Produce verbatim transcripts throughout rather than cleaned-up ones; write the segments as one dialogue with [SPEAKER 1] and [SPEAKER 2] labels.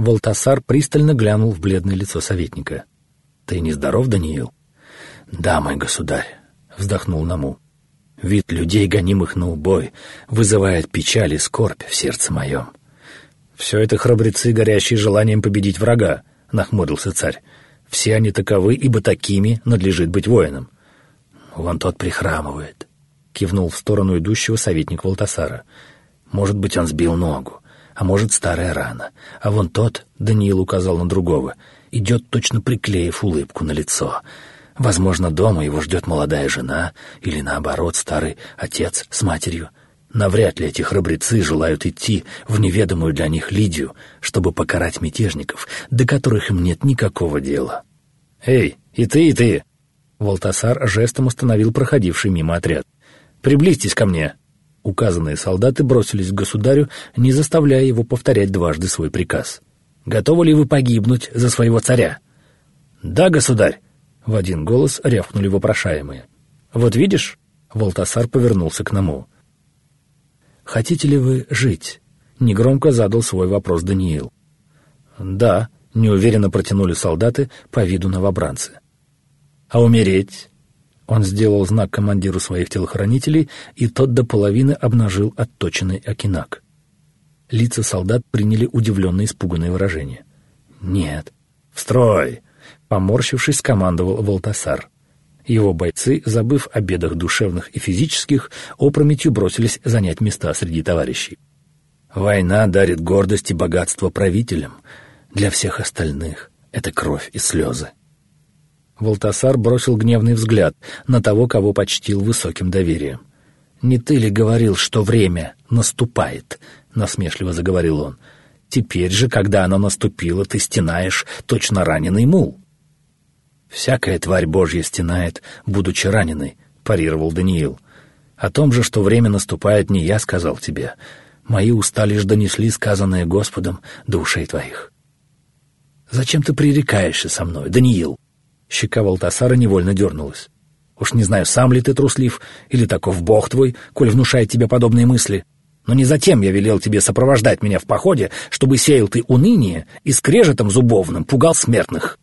[SPEAKER 1] Валтасар пристально глянул в бледное лицо советника. «Ты нездоров, Даниил?» «Да, мой государь», — вздохнул Наму. «Вид людей, гонимых на убой, вызывает печаль и скорбь в сердце моем». «Все это храбрецы, горящие желанием победить врага», — нахмурился царь. «Все они таковы, ибо такими надлежит быть воином». «Вон тот прихрамывает», — кивнул в сторону идущего советник Валтасара. «Может быть, он сбил ногу, а может, старая рана. А вон тот, — Даниил указал на другого, — идет, точно приклеив улыбку на лицо. Возможно, дома его ждет молодая жена или, наоборот, старый отец с матерью. Навряд ли эти храбрецы желают идти в неведомую для них Лидию, чтобы покарать мятежников, до которых им нет никакого дела». «Эй, и ты, и ты!» Валтасар жестом остановил проходивший мимо отряд. «Приблизьтесь ко мне!» Указанные солдаты бросились к государю, не заставляя его повторять дважды свой приказ. «Готовы ли вы погибнуть за своего царя?» «Да, государь!» — в один голос рявкнули вопрошаемые. «Вот видишь?» — Валтасар повернулся к Наму. «Хотите ли вы жить?» — негромко задал свой вопрос Даниил. «Да», — неуверенно протянули солдаты по виду новобранцы. «А умереть?» Он сделал знак командиру своих телохранителей, и тот до половины обнажил отточенный окинак. Лица солдат приняли удивленное испуганное выражение. «Нет». «В строй!» — поморщившись, скомандовал Валтасар. Его бойцы, забыв о бедах душевных и физических, опрометью бросились занять места среди товарищей. Война дарит гордость и богатство правителям. Для всех остальных это кровь и слезы. Валтасар бросил гневный взгляд на того, кого почтил высоким доверием. «Не ты ли говорил, что время наступает?» — насмешливо заговорил он. «Теперь же, когда оно наступило, ты стенаешь, точно раненый мул». «Всякая тварь Божья стенает, будучи раненой», — парировал Даниил. «О том же, что время наступает, не я сказал тебе. Мои уста лишь донесли сказанное Господом до ушей твоих». «Зачем ты пререкаешься со мной, Даниил?» Щека Валтасара невольно дернулась. «Уж не знаю, сам ли ты труслив, или таков Бог твой, коль внушает тебе подобные мысли. Но не затем я велел тебе сопровождать меня в походе, чтобы сеял ты уныние и скрежетом зубовным пугал смертных».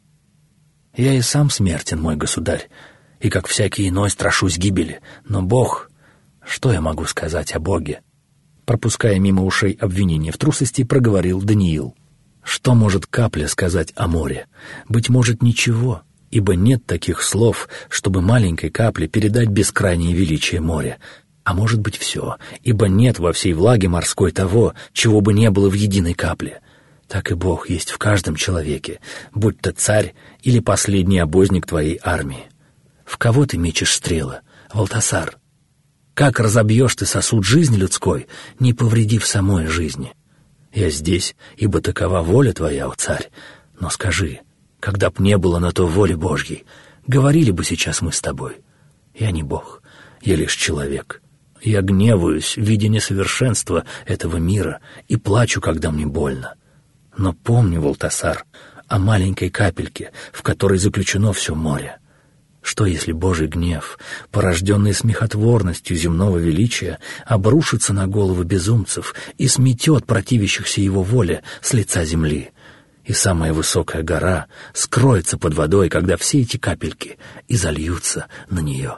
[SPEAKER 1] «Я и сам смертен, мой государь, и, как всякий иной, страшусь гибели. Но Бог... Что я могу сказать о Боге?» Пропуская мимо ушей обвинения в трусости, проговорил Даниил. «Что может капля сказать о море? Быть может, ничего, ибо нет таких слов, чтобы маленькой капле передать бескрайнее величие моря. А может быть все, ибо нет во всей влаге морской того, чего бы не было в единой капле. Так и Бог есть в каждом человеке, будь то царь или последний обозник твоей армии. В кого ты мечешь стрелы, Валтасар? Как разобьешь ты сосуд жизни людской, не повредив самой жизни? Я здесь, ибо такова воля твоя, о царь. Но скажи, когда б не было на то воли Божьей, говорили бы сейчас мы с тобой. Я не Бог, я лишь человек. Я гневаюсь, видя несовершенство этого мира, и плачу, когда мне больно. Но помни, Валтасар, о маленькой капельке, в которой заключено все море. Что, если Божий гнев, порожденный смехотворностью земного величия, обрушится на головы безумцев и сметет противящихся его воле с лица земли? И самая высокая гора скроется под водой, когда все эти капельки изольются на нее.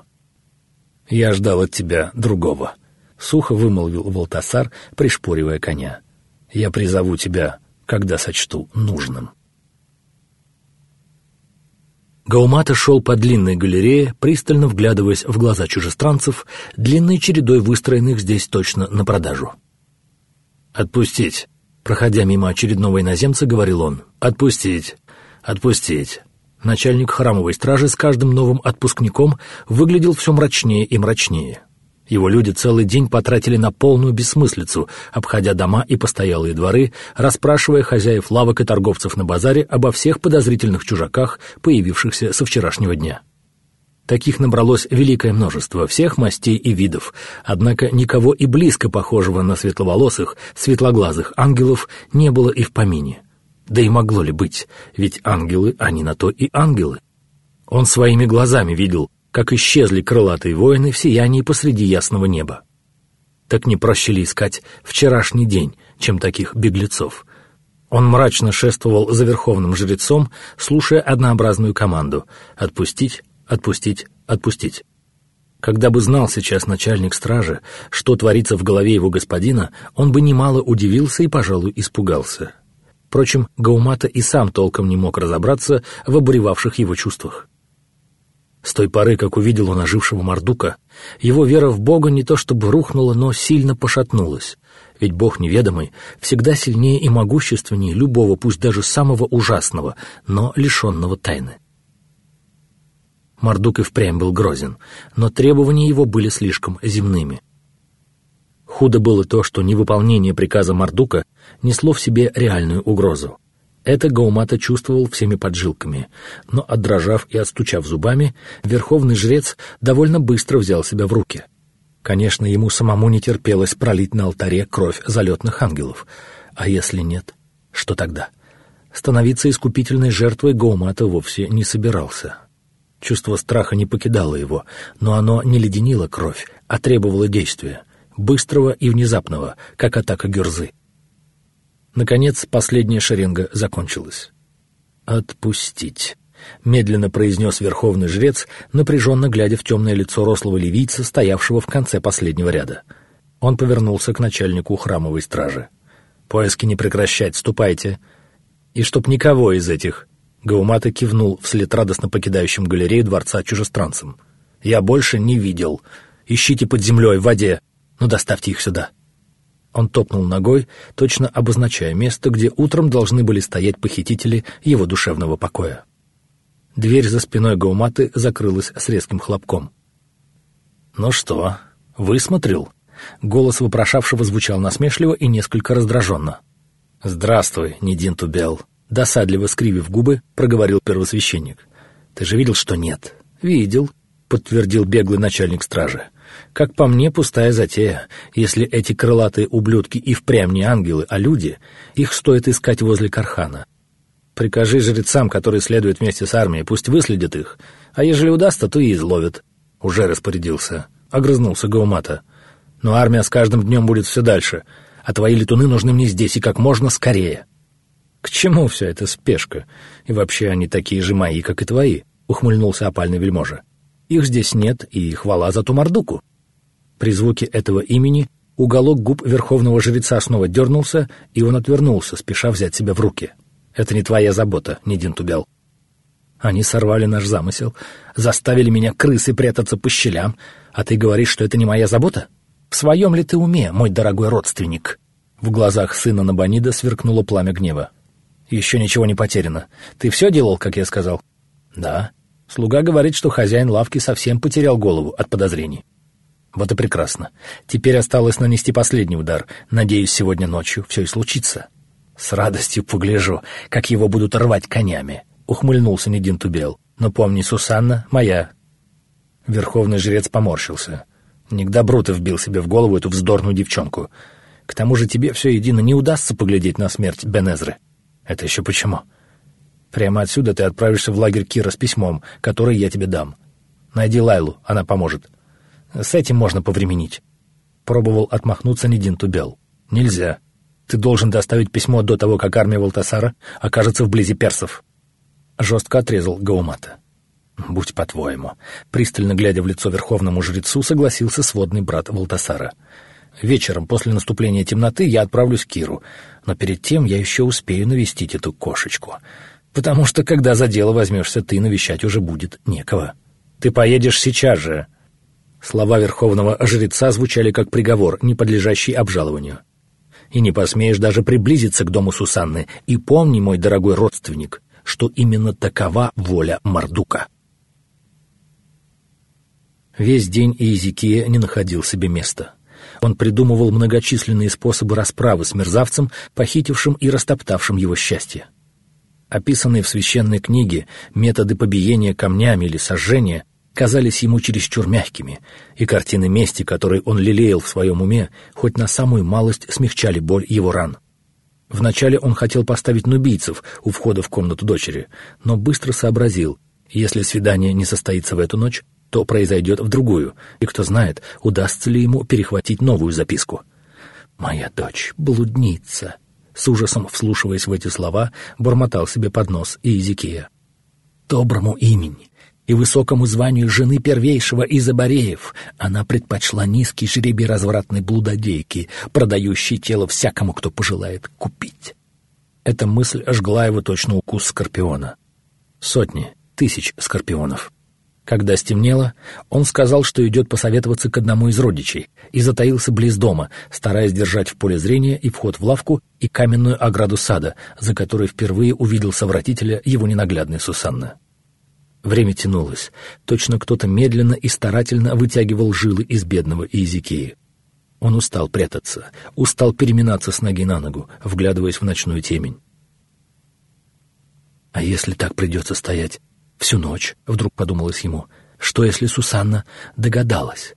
[SPEAKER 1] «Я ждал от тебя другого», — сухо вымолвил Валтасар, пришпоривая коня. «Я призову тебя, когда сочту нужным». Гаумата шел по длинной галерее, пристально вглядываясь в глаза чужестранцев, длинной чередой выстроенных здесь точно на продажу. «Отпустить!» — проходя мимо очередного иноземца, говорил он. «Отпустить! Отпустить!» Начальник храмовой стражи с каждым новым отпускником выглядел все мрачнее и мрачнее. Его люди целый день потратили на полную бессмыслицу, обходя дома и постоялые дворы, расспрашивая хозяев лавок и торговцев на базаре обо всех подозрительных чужаках, появившихся со вчерашнего дня. Таких набралось великое множество, всех мастей и видов, однако никого и близко похожего на светловолосых, светлоглазых ангелов не было и в помине. Да и могло ли быть, ведь ангелы, они на то и ангелы. Он своими глазами видел, как исчезли крылатые воины в сиянии посреди ясного неба. Так не проще ли искать вчерашний день, чем таких беглецов? Он мрачно шествовал за верховным жрецом, слушая однообразную команду «отпустить, отпустить, отпустить». Когда бы знал сейчас начальник стражи, что творится в голове его господина, он бы немало удивился и, пожалуй, испугался. Впрочем, Гаумата и сам толком не мог разобраться в обуревавших его чувствах. С той поры, как увидел он ожившего Мардука, его вера в Бога не то чтобы рухнула, но сильно пошатнулась, ведь Бог неведомый всегда сильнее и могущественнее любого, пусть даже самого ужасного, но лишенного тайны. Мардук и впрямь был грозен, но требования его были слишком земными. Худо было то, что невыполнение приказа Мардука несло в себе реальную угрозу. Это Гаумата чувствовал всеми поджилками, но, отдрожав и отстучав зубами, верховный жрец довольно быстро взял себя в руки. Конечно, ему самому не терпелось пролить на алтаре кровь залетных ангелов. А если нет, что тогда? Становиться искупительной жертвой Гаумата вовсе не собирался. Чувство страха не покидало его, но оно не леденило кровь, а требовало действия, быстрого и внезапного, как атака гюрзы. Наконец, последняя шеренга закончилась. «Отпустить», — медленно произнес верховный жрец, напряженно глядя в темное лицо рослого ливийца, стоявшего в конце последнего ряда. Он повернулся к начальнику храмовой стражи. «Поиски не прекращать, ступайте. И чтоб никого из этих...» Гаумата кивнул вслед радостно покидающим галерею дворца чужестранцам. «Я больше не видел. Ищите под землей, в воде. Ну, доставьте их сюда». Он топнул ногой, точно обозначая место, где утром должны были стоять похитители его душевного покоя. Дверь за спиной Гауматы закрылась с резким хлопком. «Ну что, высмотрел?» Голос вопрошавшего звучал насмешливо и несколько раздраженно. «Здравствуй, Нидин Тубел», — досадливо скривив губы, проговорил первосвященник. «Ты же видел, что нет?» «Видел», — подтвердил беглый начальник стражи. «Как по мне, пустая затея. Если эти крылатые ублюдки и впрямь не ангелы, а люди, их стоит искать возле Кархана. Прикажи жрецам, которые следуют вместе с армией, пусть выследят их, а ежели удастся, то и изловят». «Уже распорядился», — огрызнулся Гаумата. «Но армия с каждым днем будет все дальше, а твои летуны нужны мне здесь и как можно скорее». «К чему вся эта спешка? И вообще они такие же мои, как и твои», — ухмыльнулся опальный вельможа. «Их здесь нет, и хвала за ту Мардуку». При звуке этого имени уголок губ верховного жреца снова дернулся, и он отвернулся, спеша взять себя в руки. «Это не твоя забота, Нидин Тубел. Они сорвали наш замысел, заставили меня крысы прятаться по щелям, а ты говоришь, что это не моя забота? В своем ли ты уме, мой дорогой родственник?» В глазах сына Набонида сверкнуло пламя гнева. «Еще ничего не потеряно. Ты все делал, как я сказал?» «Да. Слуга говорит, что хозяин лавки совсем потерял голову от подозрений». «Вот и прекрасно. Теперь осталось нанести последний удар. Надеюсь, сегодня ночью все и случится». «С радостью погляжу, как его будут рвать конями», — ухмыльнулся Нидин Тубел. «Но помни, Сусанна моя». Верховный жрец поморщился. «Не к добру ты вбил себе в голову эту вздорную девчонку. К тому же тебе все едино не удастся поглядеть на смерть Бен-Эзры». «Это еще почему?» «Прямо отсюда ты отправишься в лагерь Кира с письмом, которое я тебе дам. Найди Лайлу, она поможет. С этим можно повременить». Пробовал отмахнуться Нидин Тубел. «Нельзя. Ты должен доставить письмо до того, как армия Валтасара окажется вблизи персов». Жестко отрезал Гаумата. «Будь по-твоему», — пристально глядя в лицо верховному жрецу, согласился сводный брат Валтасара. «Вечером, после наступления темноты, я отправлюсь к Киру, но перед тем я еще успею навестить эту кошечку, потому что, когда за дело возьмешься ты, навещать уже будет некого. Ты поедешь сейчас же». Слова верховного жреца звучали как приговор, не подлежащий обжалованию. «И не посмеешь даже приблизиться к дому Сусанны, и помни, мой дорогой родственник, что именно такова воля Мардука». Весь день Иезекия не находил себе места. Он придумывал многочисленные способы расправы с мерзавцем, похитившим и растоптавшим его счастье. Описанные в священной книге методы побиения камнями или сожжения казались ему чересчур мягкими, и картины мести, которые он лелеял в своем уме, хоть на самую малость смягчали боль его ран. Вначале он хотел поставить нубийцев у входа в комнату дочери, но быстро сообразил, если свидание не состоится в эту ночь, то произойдет в другую, и кто знает, удастся ли ему перехватить новую записку. «Моя дочь — блудница», — с ужасом вслушиваясь в эти слова, бормотал себе под нос Иезекия. Доброму имени и высокому званию жены первейшего из Абареев она предпочла низкий жребий развратной блудодейки, продающей тело всякому, кто пожелает купить. Эта мысль ожгла его точно укус скорпиона. Сотни, тысяч скорпионов. Когда стемнело, он сказал, что идет посоветоваться к одному из родичей, и затаился близ дома, стараясь держать в поле зрения и вход в лавку, и каменную ограду сада, за которой впервые увидел совратителя его ненаглядный Сусанна. Время тянулось. Точно кто-то медленно и старательно вытягивал жилы из бедного Иезекии. Он устал прятаться, устал переминаться с ноги на ногу, вглядываясь в ночную темень. «А если так придется стоять всю ночь?» — вдруг подумалось ему. «Что, если Сусанна догадалась?»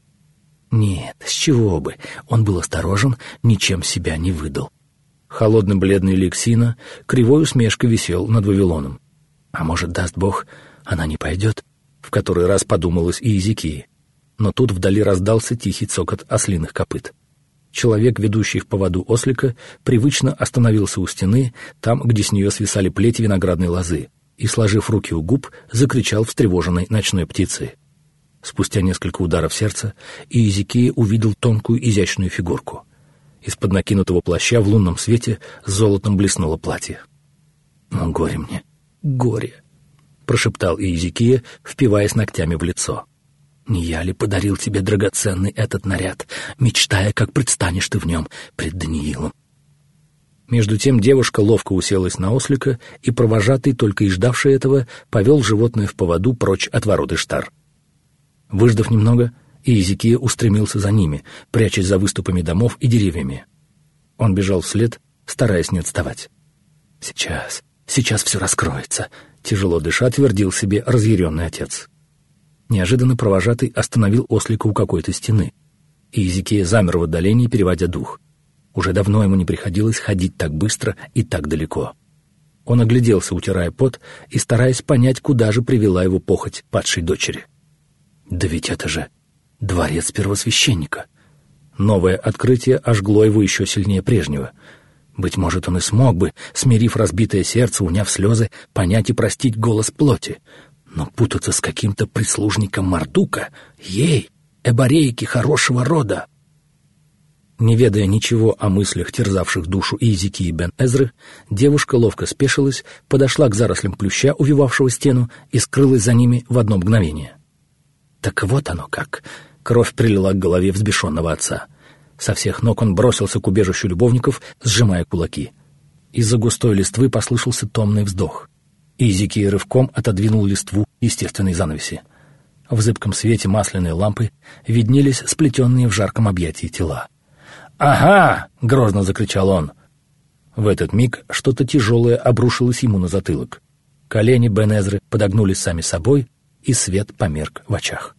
[SPEAKER 1] Нет, с чего бы? Он был осторожен, ничем себя не выдал. Холодно-бледный лик Сина кривой усмешкой висел над Вавилоном. «А может, даст Бог, она не пойдет?» — в который раз подумалось и Иезекии. Но тут вдали раздался тихий цокот ослиных копыт. Человек, ведущий в поводу ослика, привычно остановился у стены, там, где с нее свисали плети виноградной лозы, и, сложив руки у губ, закричал встревоженной ночной птицей. Спустя несколько ударов сердца Иезекия увидел тонкую изящную фигурку. Из-под накинутого плаща в лунном свете золотом блеснуло платье. «Ну, горе мне, горе!» — прошептал Иезекия, впиваясь ногтями в лицо. «Не я ли подарил тебе драгоценный этот наряд, мечтая, как предстанешь ты в нем пред Даниилом?» Между тем девушка ловко уселась на ослика, и провожатый, только и ждавший этого, повел животное в поводу прочь от ворот Иштар. Выждав немного, Иезекия устремился за ними, прячась за выступами домов и деревьями. Он бежал вслед, стараясь не отставать. «Сейчас, сейчас все раскроется», — тяжело дыша твердил себе разъяренный отец. Неожиданно провожатый остановил ослика у какой-то стены. Иезекия замер в отдалении, переводя дух. Уже давно ему не приходилось ходить так быстро и так далеко. Он огляделся, утирая пот, и стараясь понять, куда же привела его похоть падшей дочери. «Да ведь это же дворец первосвященника!» Новое открытие ожгло его еще сильнее прежнего. Быть может, он и смог бы, смирив разбитое сердце, уняв слезы, понять и простить голос плоти. Но путаться с каким-то прислужником Мардука, ей, эбарейки хорошего рода. Не ведая ничего о мыслях, терзавших душу Иезекии бен Эзры, девушка ловко спешилась, подошла к зарослям плюща, увивавшего стену, и скрылась за ними в одно мгновение. Так вот оно как. Кровь прилила к голове взбешенного отца. Со всех ног он бросился к убежищу любовников, сжимая кулаки. Из-за густой листвы послышался томный вздох. Иезекия рывком отодвинул листву естественной занавеси. В зыбком свете масляной лампы виднелись сплетенные в жарком объятии тела. «Ага!» — грозно закричал он. В этот миг что-то тяжелое обрушилось ему на затылок. Колени бен Эзры подогнулись сами собой, и свет померк в очах.